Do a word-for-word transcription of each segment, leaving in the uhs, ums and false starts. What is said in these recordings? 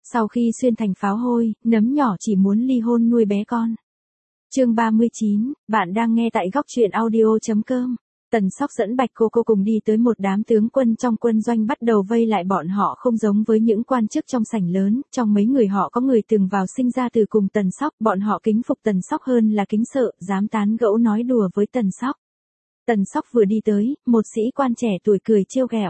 Sau khi xuyên thành pháo hôi, nấm nhỏ chỉ muốn ly hôn nuôi bé con. Chương ba mươi chín, bạn đang nghe tại góc truyện audio chấm com. Tần Sóc dẫn Bạch Cô Cô cùng đi tới một đám tướng quân trong quân doanh bắt đầu vây lại bọn họ, không giống với những quan chức trong sảnh lớn, trong mấy người họ có người từng vào sinh ra từ cùng Tần Sóc, bọn họ kính phục Tần Sóc hơn là kính sợ, dám tán gẫu nói đùa với Tần Sóc. Tần Sóc vừa đi tới, một sĩ quan trẻ tuổi cười trêu ghẹo.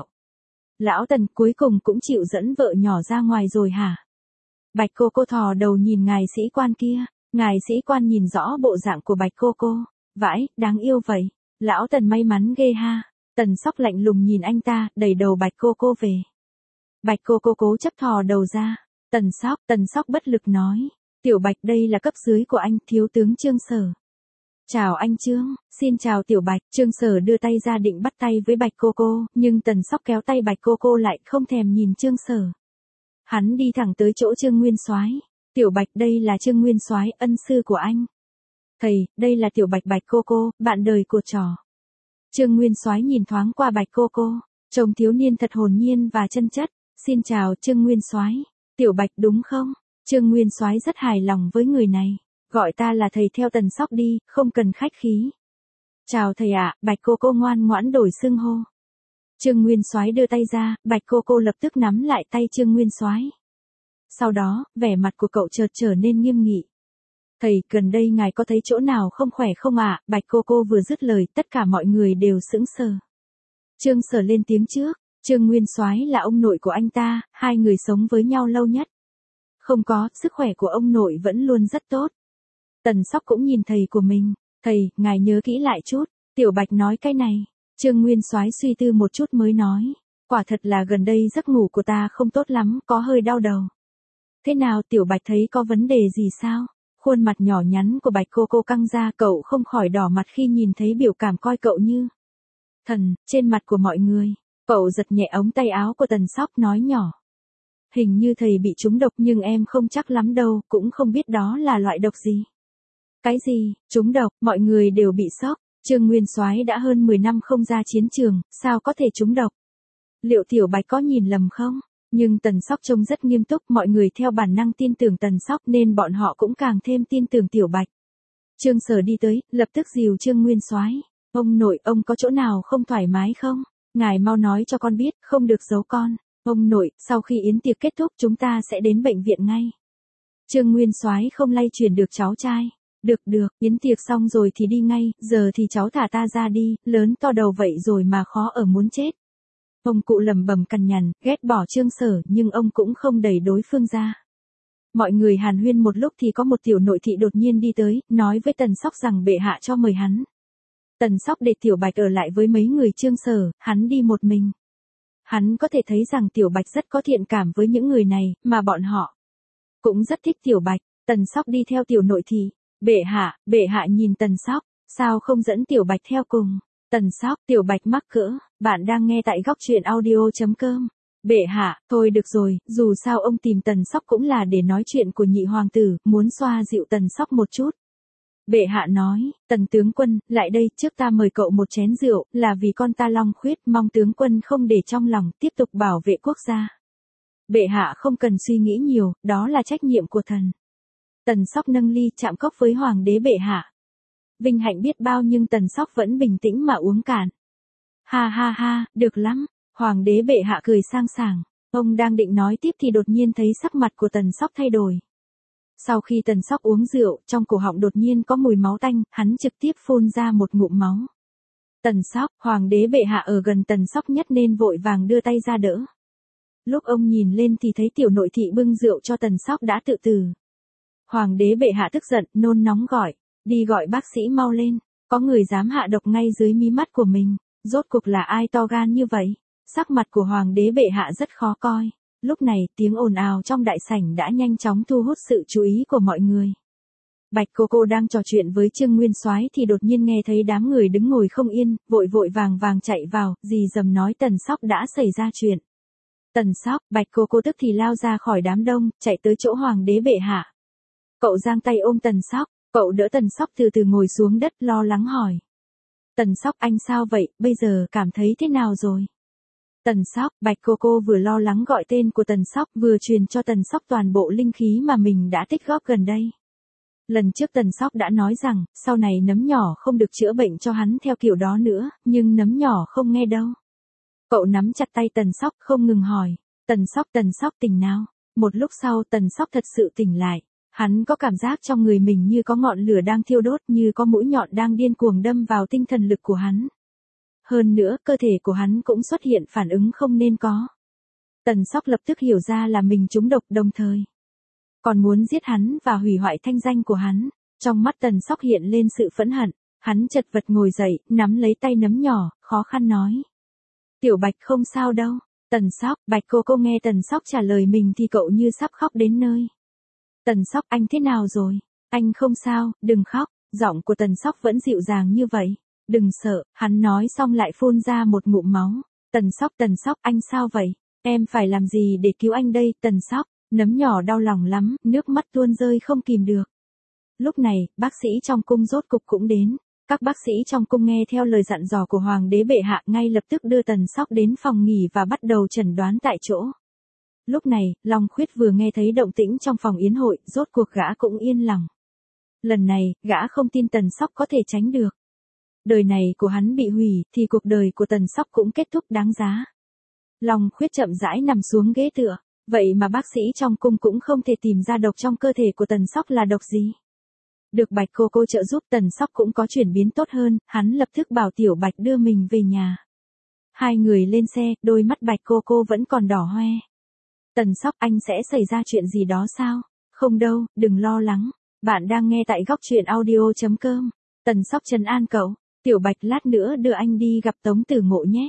Lão Tần cuối cùng cũng chịu dẫn vợ nhỏ ra ngoài rồi hả? Bạch Cô Cô thò đầu nhìn ngài sĩ quan kia, ngài sĩ quan nhìn rõ bộ dạng của Bạch Cô Cô, vãi, đáng yêu vậy. Lão Tần may mắn ghê ha. Tần Sóc lạnh lùng nhìn anh ta, đẩy đầu Bạch Cô Cô về. Bạch Cô Cô cố chấp thò đầu ra. Tần Sóc, Tần Sóc bất lực nói. Tiểu Bạch đây là cấp dưới của anh, thiếu tướng Trương Sở. Chào anh Trương, xin chào Tiểu Bạch. Trương Sở đưa tay ra định bắt tay với Bạch Cô Cô, nhưng Tần Sóc kéo tay Bạch Cô Cô lại, không thèm nhìn Trương Sở. Hắn đi thẳng tới chỗ Trương Nguyên Soái. Tiểu Bạch đây là Trương Nguyên Soái, ân sư của anh. Thầy, đây là Tiểu Bạch. Bạch Cô Cô, bạn đời của trò. Trương Nguyên Soái nhìn thoáng qua Bạch Cô Cô, trông thiếu niên thật hồn nhiên và chân chất. Xin chào Trương Nguyên Soái. Tiểu Bạch đúng không? Trương Nguyên Soái rất hài lòng với người này. Gọi ta là thầy theo Tần Sóc đi, không cần khách khí. Chào thầy ạ. Bạch Cô Cô ngoan ngoãn đổi xưng hô. Trương Nguyên Soái đưa tay ra, Bạch Cô Cô lập tức nắm lại tay Trương Nguyên Soái. Sau đó, vẻ mặt của cậu chợt trở nên nghiêm nghị. Thầy, gần đây ngài có thấy chỗ nào không khỏe không ạ? À? Bạch Cô Cô vừa dứt lời, tất cả mọi người đều sững sờ. Trương Sở lên tiếng trước, Trương Nguyên Soái là ông nội của anh ta, hai người sống với nhau lâu nhất. Không có, sức khỏe của ông nội vẫn luôn rất tốt. Tần Sóc cũng nhìn thầy của mình, thầy, ngài nhớ kỹ lại chút. Tiểu Bạch nói cái này. Trương Nguyên Soái suy tư một chút mới nói, quả thật là gần đây giấc ngủ của ta không tốt lắm, có hơi đau đầu. Thế nào Tiểu Bạch thấy có vấn đề gì sao? Khuôn mặt nhỏ nhắn của Bạch Cô Cô căng ra, cậu không khỏi đỏ mặt khi nhìn thấy biểu cảm coi cậu như thần trên mặt của mọi người. Cậu giật nhẹ ống tay áo của Tần Sóc nói nhỏ. Hình như thầy bị trúng độc nhưng em không chắc lắm đâu, cũng không biết đó là loại độc gì. Cái gì, trúng độc, mọi người đều bị sốc. Trương Nguyên Soái đã hơn mười năm không ra chiến trường, sao có thể trúng độc? Liệu Tiểu Bạch có nhìn lầm không? Nhưng Tần Sóc trông rất nghiêm túc, mọi người theo bản năng tin tưởng Tần Sóc nên bọn họ cũng càng thêm tin tưởng Tiểu Bạch. Trương Sở đi tới, lập tức dìu Trương Nguyên Soái. Ông nội, ông có chỗ nào không thoải mái không? Ngài mau nói cho con biết, không được giấu con. Ông nội, sau khi yến tiệc kết thúc chúng ta sẽ đến bệnh viện ngay. Trương Nguyên Soái không lay chuyển được cháu trai. Được được, yến tiệc xong rồi thì đi ngay, giờ thì cháu thả ta ra đi, lớn to đầu vậy rồi mà khó ở muốn chết. Ông cụ lầm bầm cằn nhằn, ghét bỏ Trương Sở nhưng ông cũng không đẩy đối phương ra. Mọi người hàn huyên một lúc thì có một tiểu nội thị đột nhiên đi tới, nói với Tần Sóc rằng bệ hạ cho mời hắn. Tần Sóc để Tiểu Bạch ở lại với mấy người Trương Sở, hắn đi một mình. Hắn có thể thấy rằng Tiểu Bạch rất có thiện cảm với những người này, mà bọn họ cũng rất thích Tiểu Bạch. Tần Sóc đi theo tiểu nội thị. Bệ hạ, bệ hạ nhìn Tần Sóc, sao không dẫn Tiểu Bạch theo cùng? Tần Sóc, Tiểu Bạch mắc cỡ, bạn đang nghe tại góc truyện audio chấm com. Bệ hạ, thôi được rồi, dù sao ông tìm Tần Sóc cũng là để nói chuyện của nhị hoàng tử, muốn xoa dịu Tần Sóc một chút. Bệ hạ nói, Tần tướng quân, lại đây, trước ta mời cậu một chén rượu, là vì con ta Long Khuyết, mong tướng quân không để trong lòng, tiếp tục bảo vệ quốc gia. Bệ hạ không cần suy nghĩ nhiều, đó là trách nhiệm của thần. Tần Sóc nâng ly chạm cốc với hoàng đế bệ hạ. Vinh hạnh biết bao nhưng Tần Sóc vẫn bình tĩnh mà uống cạn. Ha ha ha, được lắm. Hoàng đế bệ hạ cười sang sảng. Ông đang định nói tiếp thì đột nhiên thấy sắc mặt của Tần Sóc thay đổi. Sau khi Tần Sóc uống rượu, trong cổ họng đột nhiên có mùi máu tanh, hắn trực tiếp phun ra một ngụm máu. Tần Sóc, hoàng đế bệ hạ ở gần Tần Sóc nhất nên vội vàng đưa tay ra đỡ. Lúc ông nhìn lên thì thấy tiểu nội thị bưng rượu cho Tần Sóc đã tự tử. Hoàng đế bệ hạ tức giận, nôn nóng gọi, đi gọi bác sĩ mau lên, có người dám hạ độc ngay dưới mí mắt của mình, rốt cuộc là ai to gan như vậy? Sắc mặt của hoàng đế bệ hạ rất khó coi. Lúc này, tiếng ồn ào trong đại sảnh đã nhanh chóng thu hút sự chú ý của mọi người. Bạch Cô Cô đang trò chuyện với Trương Nguyên Soái thì đột nhiên nghe thấy đám người đứng ngồi không yên, vội vội vàng vàng chạy vào, rì rầm nói Tần Sóc đã xảy ra chuyện. Tần Sóc, Bạch Cô Cô tức thì lao ra khỏi đám đông, chạy tới chỗ hoàng đế bệ hạ. Cậu giang tay ôm Tần Sóc, cậu đỡ Tần Sóc từ từ ngồi xuống đất lo lắng hỏi. Tần Sóc anh sao vậy, bây giờ cảm thấy thế nào rồi? Tần Sóc, Bạch Cô Cô vừa lo lắng gọi tên của Tần Sóc vừa truyền cho Tần Sóc toàn bộ linh khí mà mình đã tích góp gần đây. Lần trước Tần Sóc đã nói rằng, sau này nấm nhỏ không được chữa bệnh cho hắn theo kiểu đó nữa, nhưng nấm nhỏ không nghe đâu. Cậu nắm chặt tay Tần Sóc không ngừng hỏi, Tần Sóc Tần Sóc tỉnh nào. Một lúc sau Tần Sóc thật sự tỉnh lại, hắn có cảm giác trong người mình như có ngọn lửa đang thiêu đốt, như có mũi nhọn đang điên cuồng đâm vào tinh thần lực của hắn. Hơn nữa, cơ thể của hắn cũng xuất hiện phản ứng không nên có. Tần Sóc lập tức hiểu ra là mình trúng độc, đồng thời còn muốn giết hắn và hủy hoại thanh danh của hắn. Trong mắt Tần Sóc hiện lên sự phẫn hận, hắn chật vật ngồi dậy, nắm lấy tay nấm nhỏ, khó khăn nói. Tiểu Bạch không sao đâu. Tần Sóc, Bạch Cô Cô nghe Tần Sóc trả lời mình thì cậu như sắp khóc đến nơi. Tần Sóc, anh thế nào rồi? Anh không sao, đừng khóc. Giọng của Tần Sóc vẫn dịu dàng như vậy. Đừng sợ, hắn nói xong lại phun ra một ngụm máu. Tần Sóc, Tần Sóc, anh sao vậy? Em phải làm gì để cứu anh đây? Tần Sóc, nấm nhỏ đau lòng lắm, nước mắt tuôn rơi không kìm được. Lúc này, bác sĩ trong cung rốt cục cũng đến. Các bác sĩ trong cung nghe theo lời dặn dò của Hoàng đế bệ hạ ngay lập tức đưa Tần Sóc đến phòng nghỉ và bắt đầu chẩn đoán tại chỗ. Lúc này, Long Khuyết vừa nghe thấy động tĩnh trong phòng yến hội, rốt cuộc gã cũng yên lòng. Lần này, gã không tin Tần Sóc có thể tránh được. Đời này của hắn bị hủy, thì cuộc đời của Tần Sóc cũng kết thúc đáng giá. Long Khuyết chậm rãi nằm xuống ghế tựa, vậy mà bác sĩ trong cung cũng không thể tìm ra độc trong cơ thể của Tần Sóc là độc gì. Được Bạch Cô Cô trợ giúp, Tần Sóc cũng có chuyển biến tốt hơn, hắn lập tức bảo Tiểu Bạch đưa mình về nhà. Hai người lên xe, đôi mắt Bạch Cô Cô vẫn còn đỏ hoe. Tần Sóc, anh sẽ xảy ra chuyện gì đó sao? Không đâu, đừng lo lắng. Bạn đang nghe tại góc truyện audio chấm com. Tần Sóc trấn an cậu. Tiểu Bạch, lát nữa đưa anh đi gặp Tống Tử Ngộ nhé.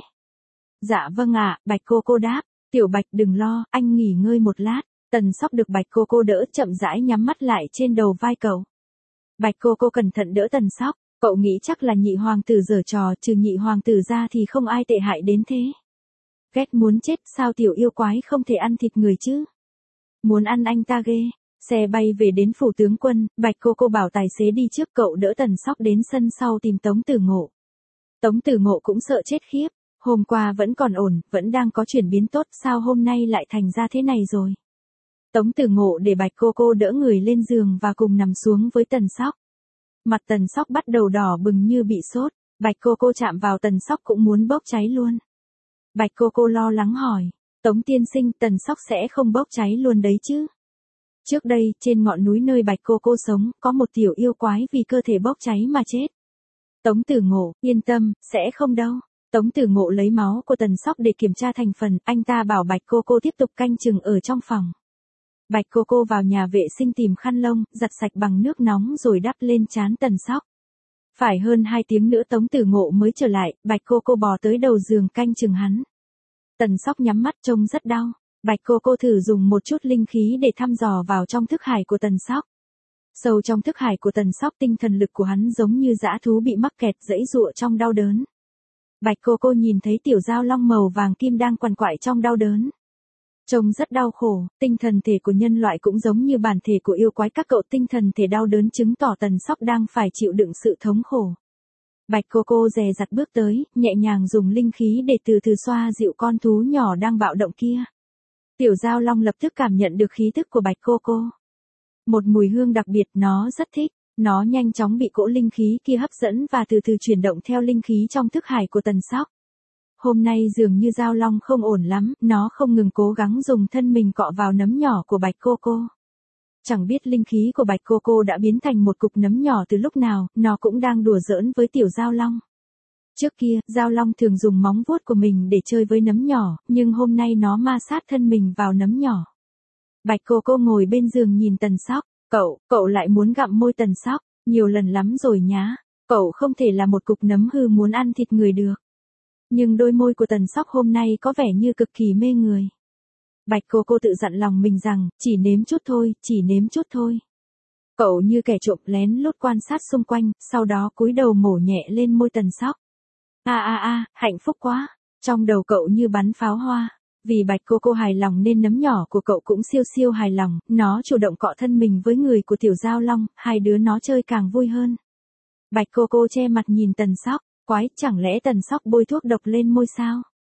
Dạ vâng ạ, Bạch Cô Cô đáp. Tiểu Bạch đừng lo, anh nghỉ ngơi một lát. Tần Sóc được Bạch Cô Cô đỡ chậm rãi nhắm mắt lại trên đầu vai cậu. Bạch Cô Cô cẩn thận đỡ Tần Sóc, cậu nghĩ chắc là nhị hoàng tử giở trò, trừ nhị hoàng tử ra thì không ai tệ hại đến thế. Ghét muốn chết, sao tiểu yêu quái không thể ăn thịt người chứ? Muốn ăn anh ta ghê. Xe bay về đến phủ tướng quân, Bạch Cô Cô bảo tài xế đi trước, cậu đỡ Tần Sóc đến sân sau tìm Tống Tử Ngộ. Tống Tử Ngộ cũng sợ chết khiếp, hôm qua vẫn còn ổn, vẫn đang có chuyển biến tốt, sao hôm nay lại thành ra thế này rồi? Tống Tử Ngộ để Bạch Cô Cô đỡ người lên giường và cùng nằm xuống với Tần Sóc. Mặt Tần Sóc bắt đầu đỏ bừng như bị sốt, Bạch Cô Cô chạm vào Tần Sóc cũng muốn bốc cháy luôn. Bạch Cô Cô lo lắng hỏi, Tống tiên sinh, Tần Sóc sẽ không bốc cháy luôn đấy chứ? Trước đây, trên ngọn núi nơi Bạch Cô Cô sống, có một tiểu yêu quái vì cơ thể bốc cháy mà chết. Tống Tử Ngộ, yên tâm, sẽ không đâu. Tống Tử Ngộ lấy máu của Tần Sóc để kiểm tra thành phần, anh ta bảo Bạch Cô Cô tiếp tục canh chừng ở trong phòng. Bạch Cô Cô vào nhà vệ sinh tìm khăn lông, giặt sạch bằng nước nóng rồi đắp lên trán Tần Sóc. Phải hơn hai tiếng nữa Tống Tử Ngộ mới trở lại, Bạch Cô Cô bò tới đầu giường canh chừng hắn. Tần Sóc nhắm mắt trông rất đau. Bạch Cô Cô thử dùng một chút linh khí để thăm dò vào trong thức hải của Tần Sóc. Sâu trong thức hải của Tần Sóc, tinh thần lực của hắn giống như dã thú bị mắc kẹt, giãy giụa trong đau đớn. Bạch Cô Cô nhìn thấy tiểu dao long màu vàng kim đang quằn quại trong đau đớn. Trông rất đau khổ, tinh thần thể của nhân loại cũng giống như bản thể của yêu quái, các cậu tinh thần thể đau đớn chứng tỏ Tần Sóc đang phải chịu đựng sự thống khổ. Bạch Cô Cô dè dặt bước tới, nhẹ nhàng dùng linh khí để từ từ xoa dịu con thú nhỏ đang bạo động kia. Tiểu Giao Long lập tức cảm nhận được khí tức của Bạch Cô Cô. Một mùi hương đặc biệt, nó rất thích, nó nhanh chóng bị cỗ linh khí kia hấp dẫn và từ từ chuyển động theo linh khí trong thức hải của Tần Sóc. Hôm nay dường như Giao Long không ổn lắm, nó không ngừng cố gắng dùng thân mình cọ vào nấm nhỏ của Bạch Cô Cô. Chẳng biết linh khí của Bạch Cô Cô đã biến thành một cục nấm nhỏ từ lúc nào, nó cũng đang đùa giỡn với tiểu Giao Long. Trước kia, Giao Long thường dùng móng vuốt của mình để chơi với nấm nhỏ, nhưng hôm nay nó ma sát thân mình vào nấm nhỏ. Bạch Cô Cô ngồi bên giường nhìn Tần Sóc, cậu, cậu lại muốn gặm môi Tần Sóc, nhiều lần lắm rồi nhá, cậu không thể là một cục nấm hư muốn ăn thịt người được. Nhưng đôi môi của Tần Sóc hôm nay có vẻ như cực kỳ mê người. Bạch Cô Cô tự dặn lòng mình rằng, chỉ nếm chút thôi, chỉ nếm chút thôi. Cậu như kẻ trộm lén lút quan sát xung quanh, sau đó cúi đầu mổ nhẹ lên môi Tần Sóc. A a a, hạnh phúc quá. Trong đầu cậu như bắn pháo hoa. Vì Bạch Cô Cô hài lòng nên nấm nhỏ của cậu cũng siêu siêu hài lòng, nó chủ động cọ thân mình với người của tiểu Giao Long, hai đứa nó chơi càng vui hơn. Bạch Cô Cô che mặt nhìn Tần Sóc, quái, chẳng lẽ Tần Sóc bôi thuốc độc lên môi sao?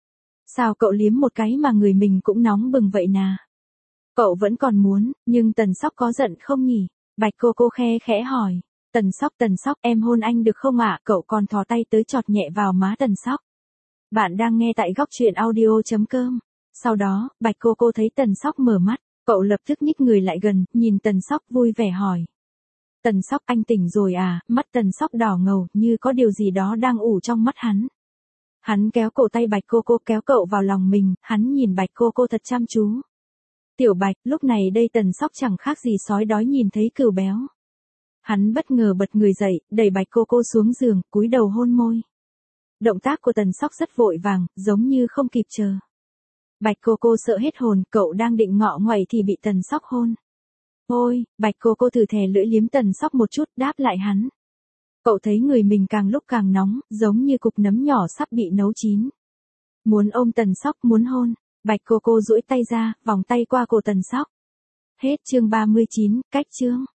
Sao cậu liếm một cái mà người mình cũng nóng bừng vậy nà? Cậu vẫn còn muốn, nhưng Tần Sóc có giận không nhỉ? Bạch cô cô khe khẽ hỏi. Tần Sóc, Tần Sóc, em hôn anh được không ạ? Cậu còn thò tay tới chọt nhẹ vào má Tần Sóc. Bạn đang nghe tại góc truyện audio.com. Sau đó, Bạch cô cô thấy Tần Sóc mở mắt, cậu lập tức nhích người lại gần, nhìn Tần Sóc vui vẻ hỏi. Tần Sóc, anh tỉnh rồi à? Mắt Tần Sóc đỏ ngầu, như có điều gì đó đang ủ trong mắt hắn. Hắn kéo cổ tay Bạch cô cô, kéo cậu vào lòng mình, hắn nhìn Bạch cô cô thật chăm chú. Tiểu Bạch, lúc này đây Tần Sóc chẳng khác gì sói đói nhìn thấy cừu béo. Hắn bất ngờ bật người dậy, đẩy Bạch cô cô xuống giường, cúi đầu hôn môi. Động tác của Tần Sóc rất vội vàng, giống như không kịp chờ. Bạch cô cô sợ hết hồn, cậu đang định ngọ nguậy thì bị Tần Sóc hôn. Ôi, Bạch cô cô thử thè lưỡi liếm Tần Sóc một chút, đáp lại hắn. Cậu thấy người mình càng lúc càng nóng, giống như cục nấm nhỏ sắp bị nấu chín. Muốn ôm Tần Sóc, muốn hôn. Bạch cô cô duỗi tay ra, vòng tay qua cổ Tần Sóc. Hết chương ba mươi chín, cách chương.